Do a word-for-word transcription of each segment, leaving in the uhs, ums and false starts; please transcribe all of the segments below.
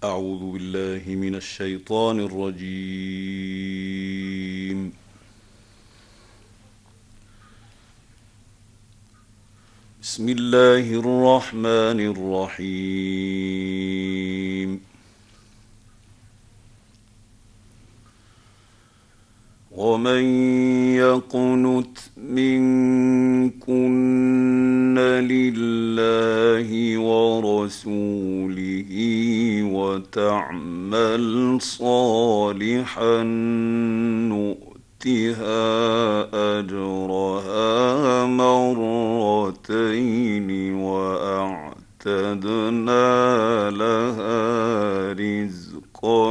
أعوذ بالله من الشيطان الرجيم. بسم الله الرحمن الرحيم. ومن يقنت منكن لله ورسوله وتعمل صالحا نؤتها أجرها مرتين وأعتدنا لها رزقا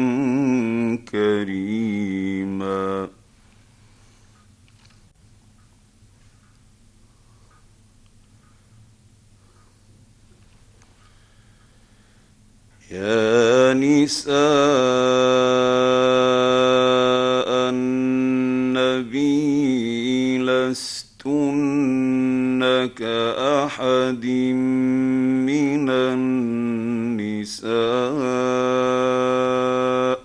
كريما. يا نساء النبي لستن كأحد من النساء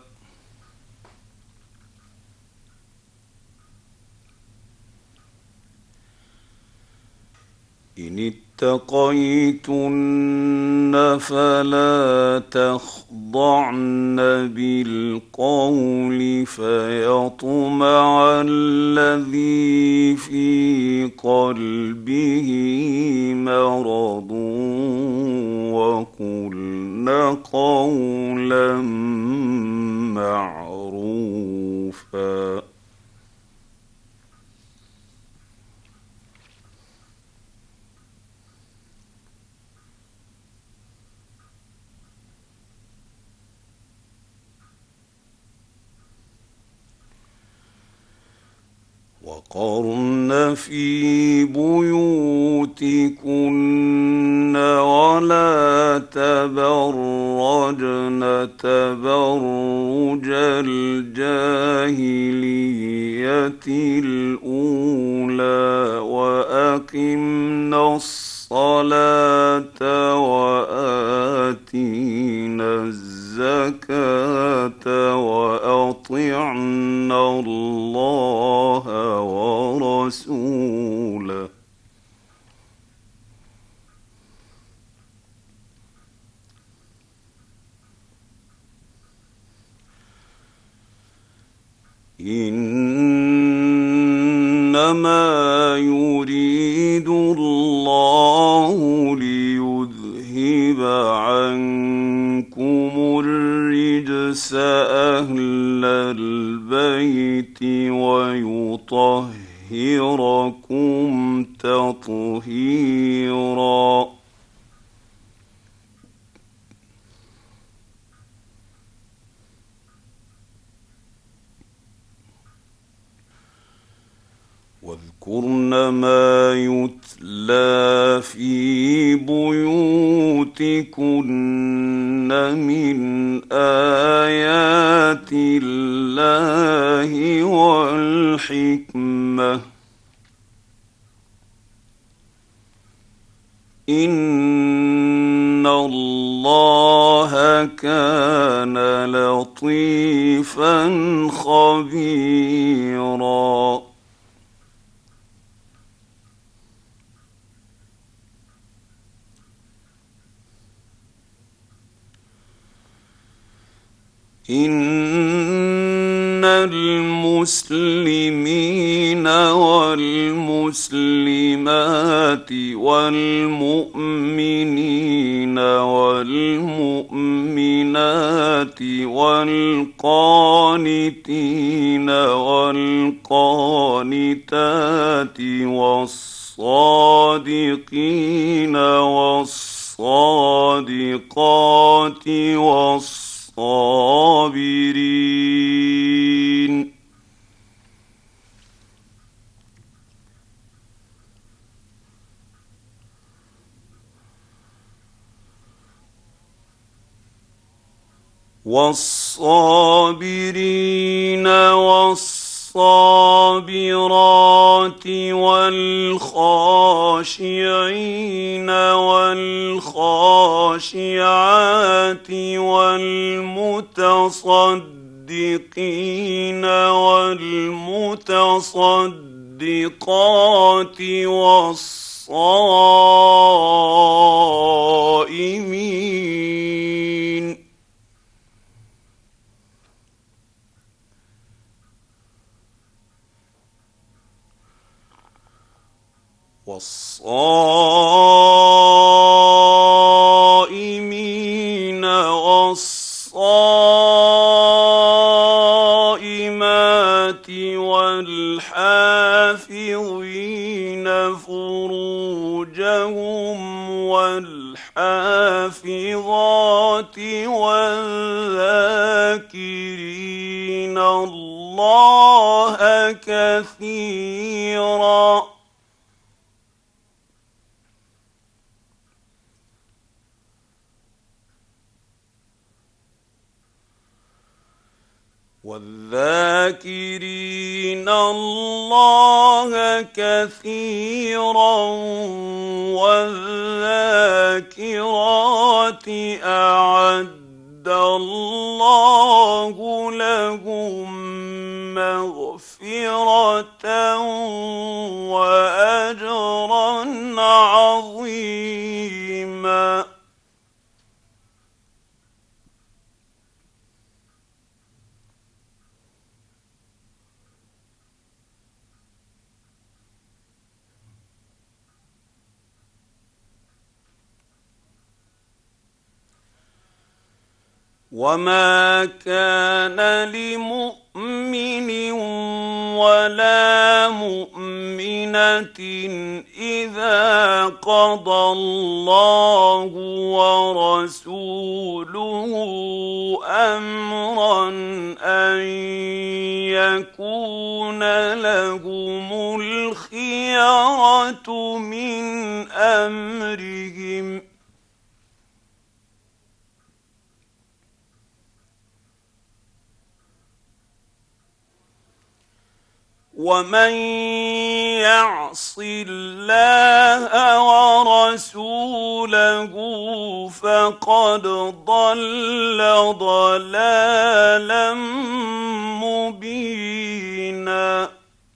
إن اتقيتن فلا تخضعن بالقول فيطمع الذي في قلبه مرض وقلن قولا معروفا. وقرن في بيوتكن ولا تبرجن تبرج الجاهلية الأولى وأقمنا الصلاة وآتينا الزكاة وأطعنا الله ورسوله إنما يريد الله ليذهب عنكم الرجس أهل البيت ويطهركم تطهيرا. واذكرن ما يتلى في بيوتكن من آيات الله والحكمة إن الله كان لطيفا خبيرا. إن المسلمين والمسلمات والمؤمنين والمؤمنات والقانتين والقانتات والصادقين والصادقات والصابرين والصابرين والصابرين والصابرات والخاشعين والخاشعات والمتصدقين والمتصدقات والصائمين والصائمين والصائمات والحافظين فروجهم والحافظات والذاكرين الله كثيرا والذاكرين الله كثيرا والذاكرات أعد الله لهم مغفرة وأجرا عظيما. وما كان لمؤمن ولا مؤمنة إذا قضى الله ورسوله أمرا أن يكون لهم الخيرة من أمرهم ومن يعص الله ورسوله فقد ضل ضلالا مبينا.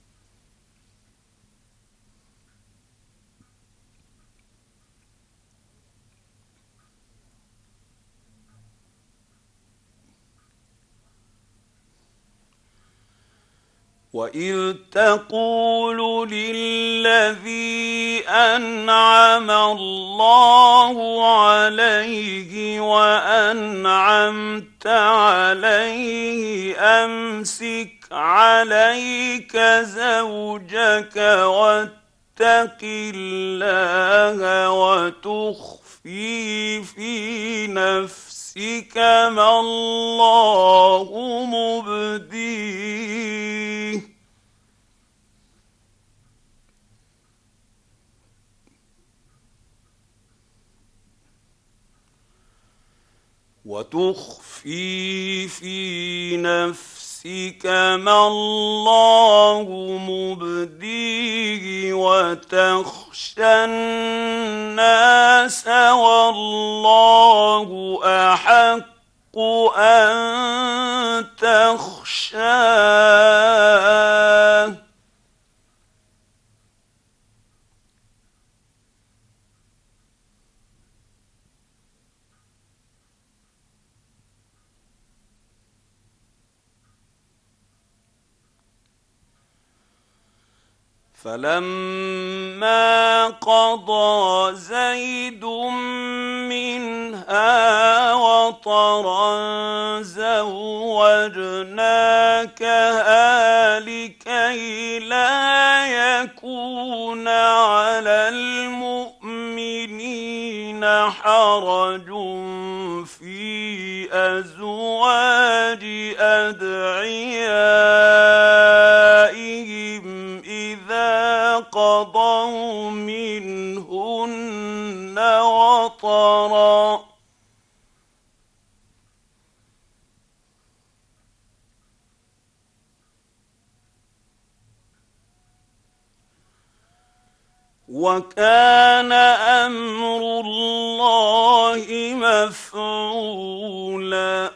وَإِذْ تَقُولُ لِلَّذِي أَنْعَمَ اللَّهُ عَلَيْهِ وَأَنْعَمْتَ عَلَيْهِ أَمْسِكْ عَلَيْكَ زَوْجَكَ وَاتَّقِ اللَّهَ وَتُخْفِي فِي نَفْسِكَ مَا اللَّهُ مُبْدِيهِ وتخفي في نفسك ما الله مبديه وتخشى الناس والله أحق أن تخشاه فلما قضى زيد منها وطرا زوجناكها لكي لا يكون على المؤمنين حرج في أزواج أدعيائهم إذا قضوا منهن وطرا وكان امر الله مفعولا.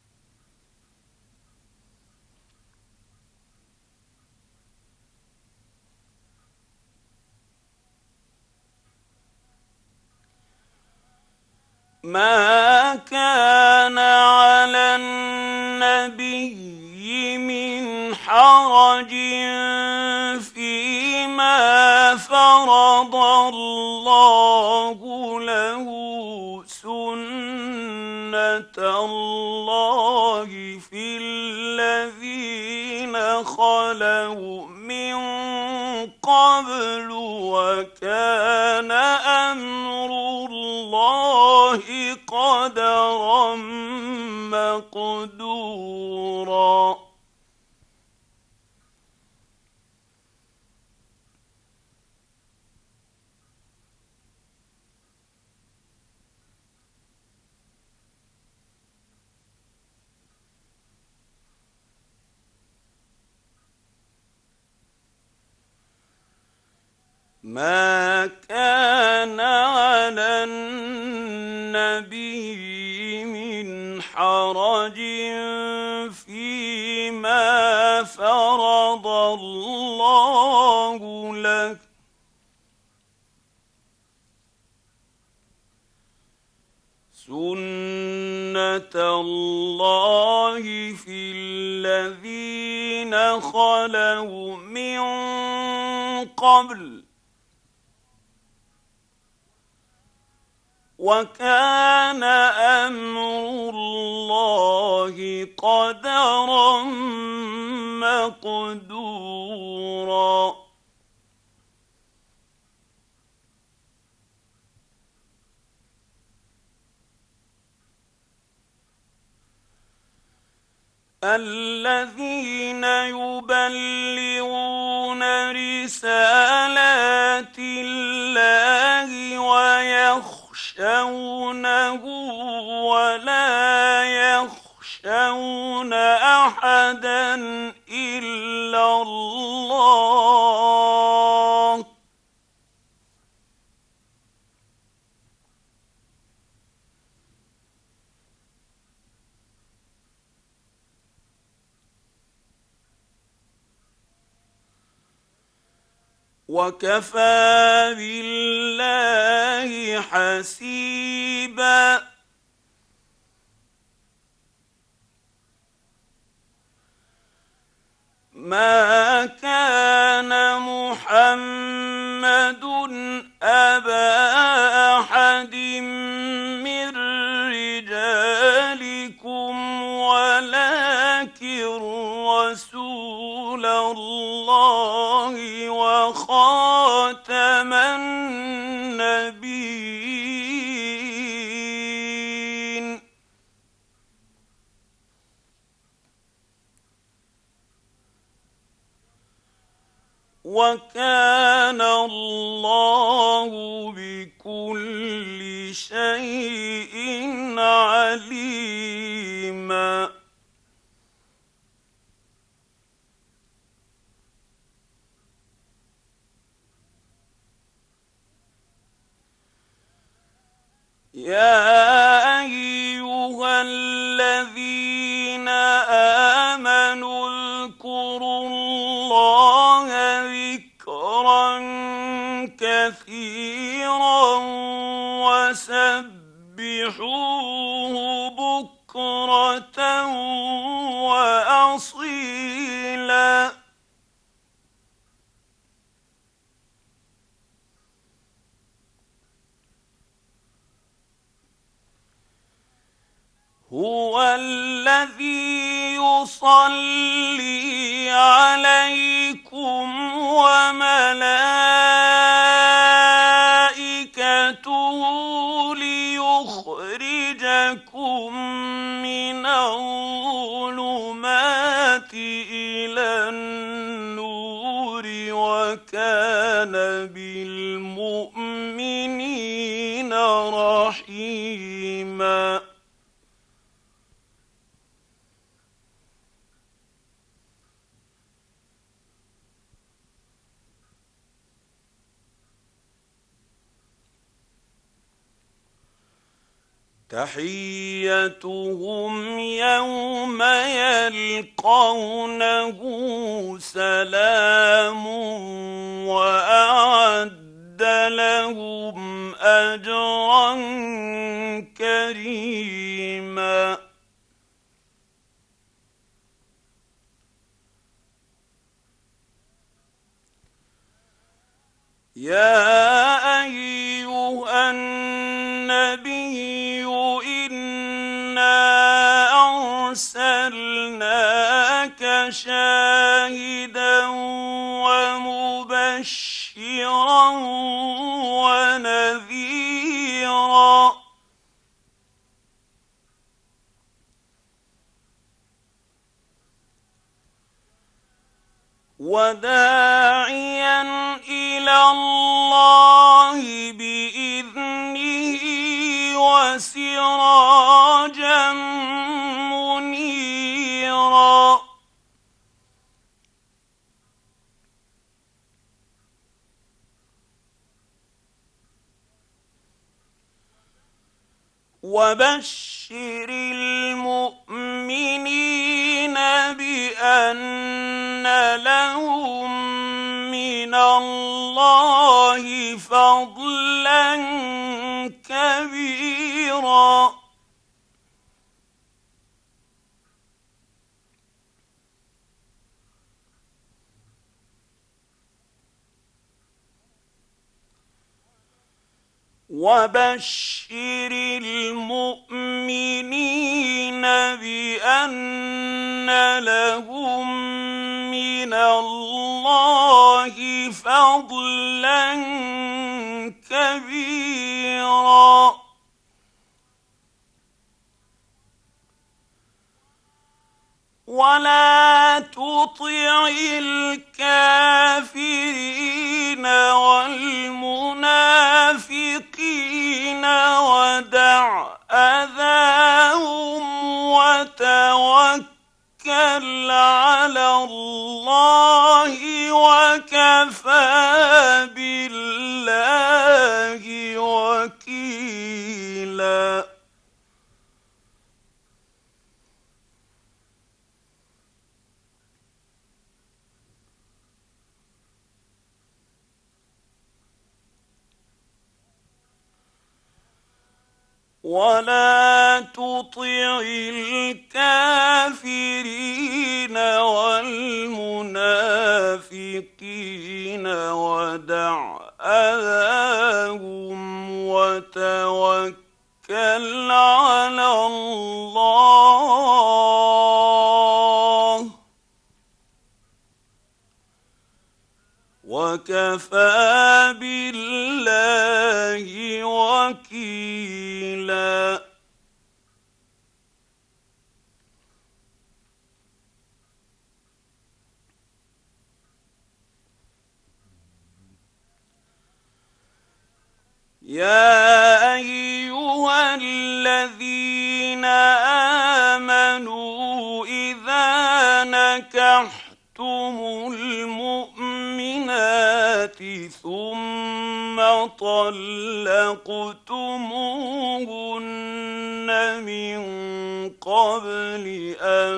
ما كان على النبي من حرج فيما فرض الله له، سنة الله في الذين خلوا من قبل، وكان أمر الله قدرا مقدورا. ما كان على النبي من حرج فيما فرض الله له، سنة الله في الذين خلوا من قبل، وكان أمر الله قدرا مقدورا. الذين يبلغون رسالات الله ويخشونه ولا يخشون أحدا إلا الله، وكفى بالله حسيبا. ما كان محمد أبا أحد من رجالكم ولكن رسول الله وخاتم النبيين. وكان الله بكل شيء عليما. يا أيها الذين آمنوا اذكروا الله ذكرا كثيرا وسبحوه بكرة وأصيلا. هو الذي يصلي عليكم وملائكته ليخرجكم من الظلمات إلى النور، وكان بالمؤمنين رحيما. تحيتهم يوم يلقونه سلام وأعد لهم أجرا كريما. يا أيها النبي إنا أرسلناك شاهدا ومبشرا ونذيرا وداعيا إلى الله بإذنه وسراجا منيرا. وبشر المؤمنين بأن لهم من الله فضلا كبيرا. وبشر المؤمنين بأن لهم من الله فضلا كبيرا. ولا تطع الكافرين والمنافقين ودع أذاهم وتوكل على الله وكفى بالله وكيلا. ولا تطع الكافرين والمنافقين ودع أذاهم وتوكل على الله وكفى بالله وكيلا. يا أيها الذين آمنوا إذا نكحتم المؤمنات ثم طلقتموهن من قبل أن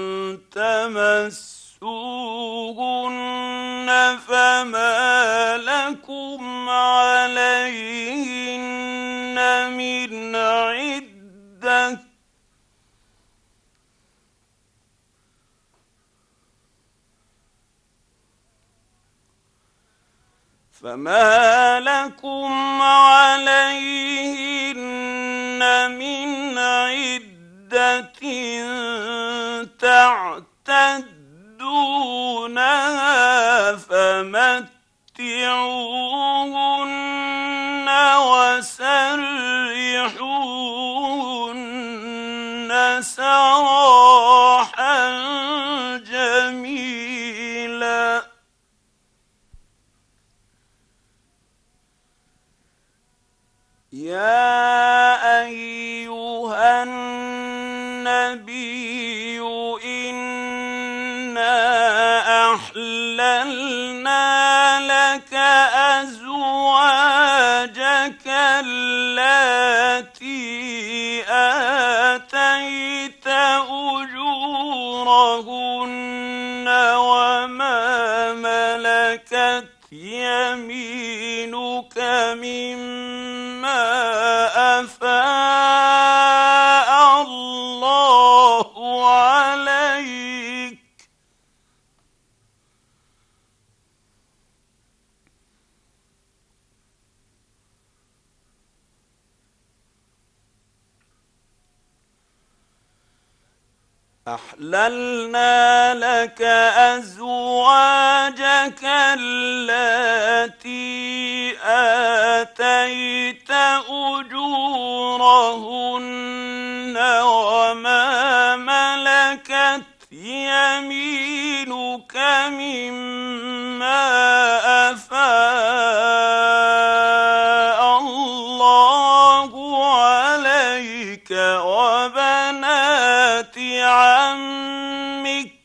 تمسوهن فما لكم عليهن من عدة فما لكم عليهن من عدة تعتدونها فمتعوهن وسرحوهن سراحا جميلا. يا أيها النبي إنا أحللنا لك أزواجك اللاتي آتيت أجورهن وما ملكت يمينك مما أفاء الله عليك أحللنا لك أزواجك اللاتي آتيت أجورهن وما ملكت يمينك مما أفاء الله عليك وبنات عمك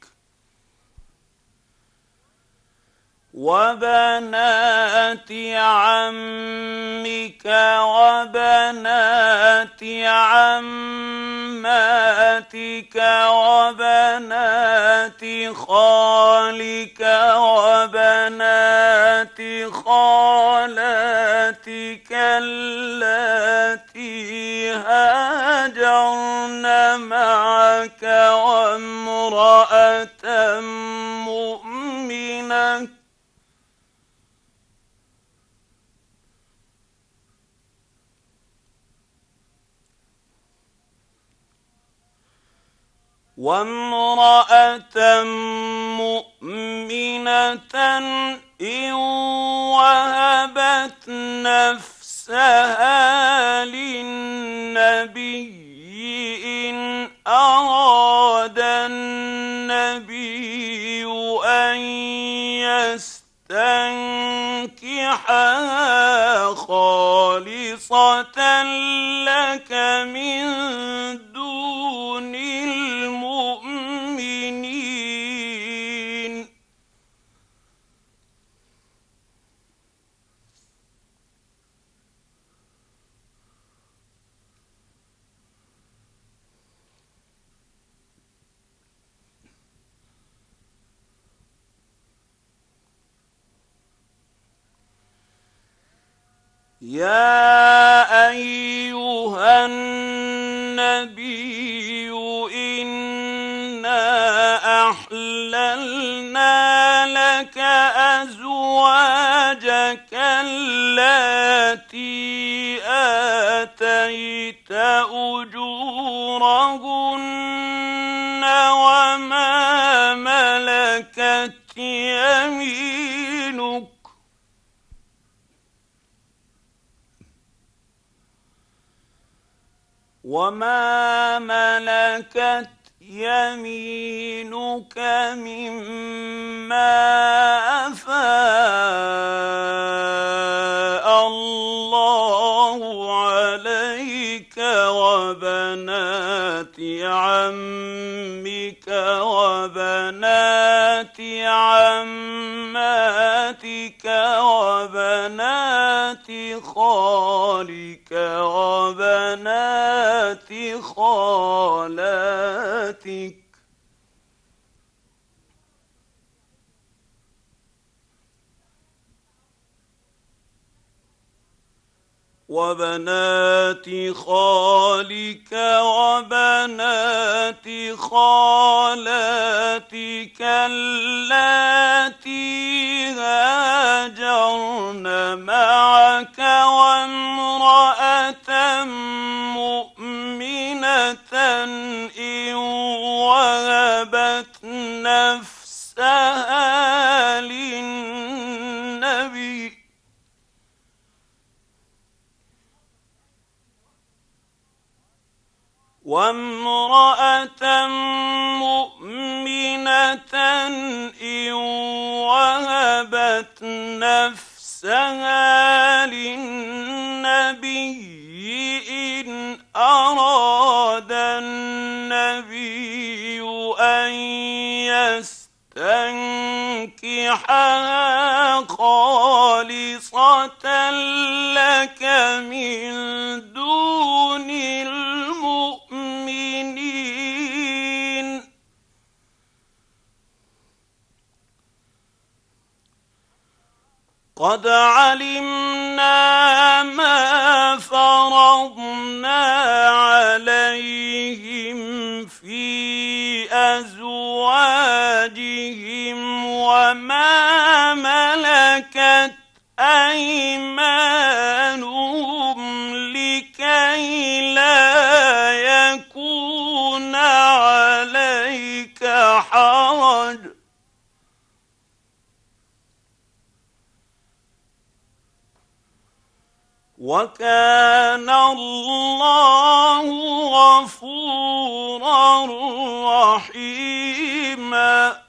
وبنات عمك وبنات عماتك وبنات خالك وبنات خالاتك اللاتي هاجرن معك وامرأة مؤمنة وامرأة مؤمنة إن وهبت نفسها للنبي إن أراد النبي أن يستنكحها خالصة لك من دون المؤمنين يا أيها النبي إنا أحللنا لك أزواجك اللاتي آتيت أجورهن وما ملكت يمينك وما ملكت يمينك مما أفاء الله عليك وبنات عمك وبنات عماتك وبنات خالك وبنات خالاتك وبنات خالك وبنات خالاتك اللاتي هاجرن معك وامرأة مؤمنة إن وهبت نفسها للنبي وامرأة مؤمنة إن وهبت نفسها للنبي إن أراد النبي أن يستنكحها خالصة لك من دون المؤمنين قد علمنا ما فرضنا عليهم في أزواجهم وما ملكت أيمانهم لكي لا يكون عليك حرج. وكان الله غفورا رحيما.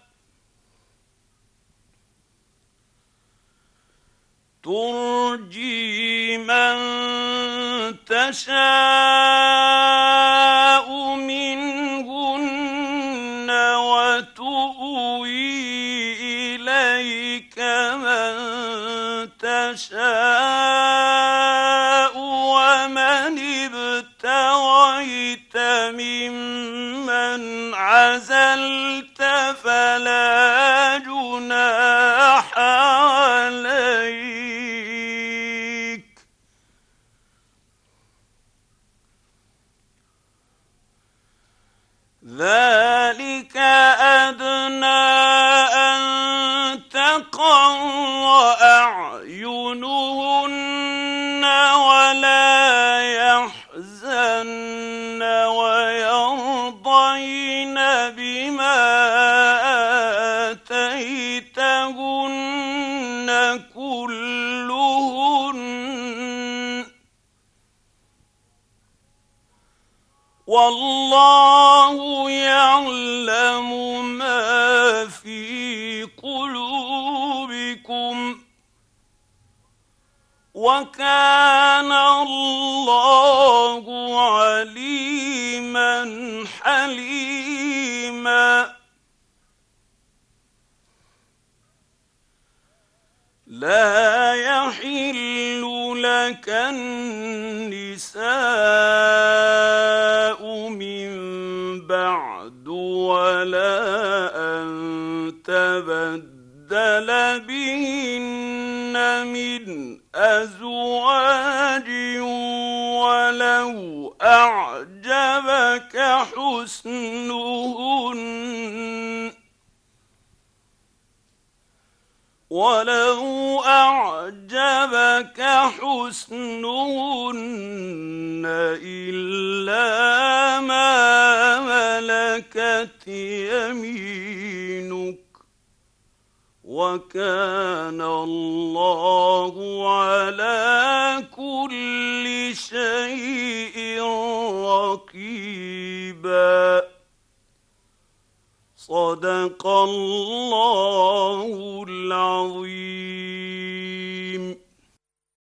ترجي من تشاء منهن وتؤوي إليك من تشاء ومن ابتغيت ممن عزلت فلا جناح عليك. ذلك أدنى أن تقر أعينهن ولا يحزن ويرضين بما آتيتهن كلهن والله يعلم ما في قلوبكم وكان الله عليما حليما. لا يحل لك النساء من بعد ولا أن تبدل بهن من أزواج ولو أعجبك حسنهن ولو أعجبك حسنهن إلا ما ملكت يمينك وكان الله على كل شيء رقيبا. صدق الله العظيم.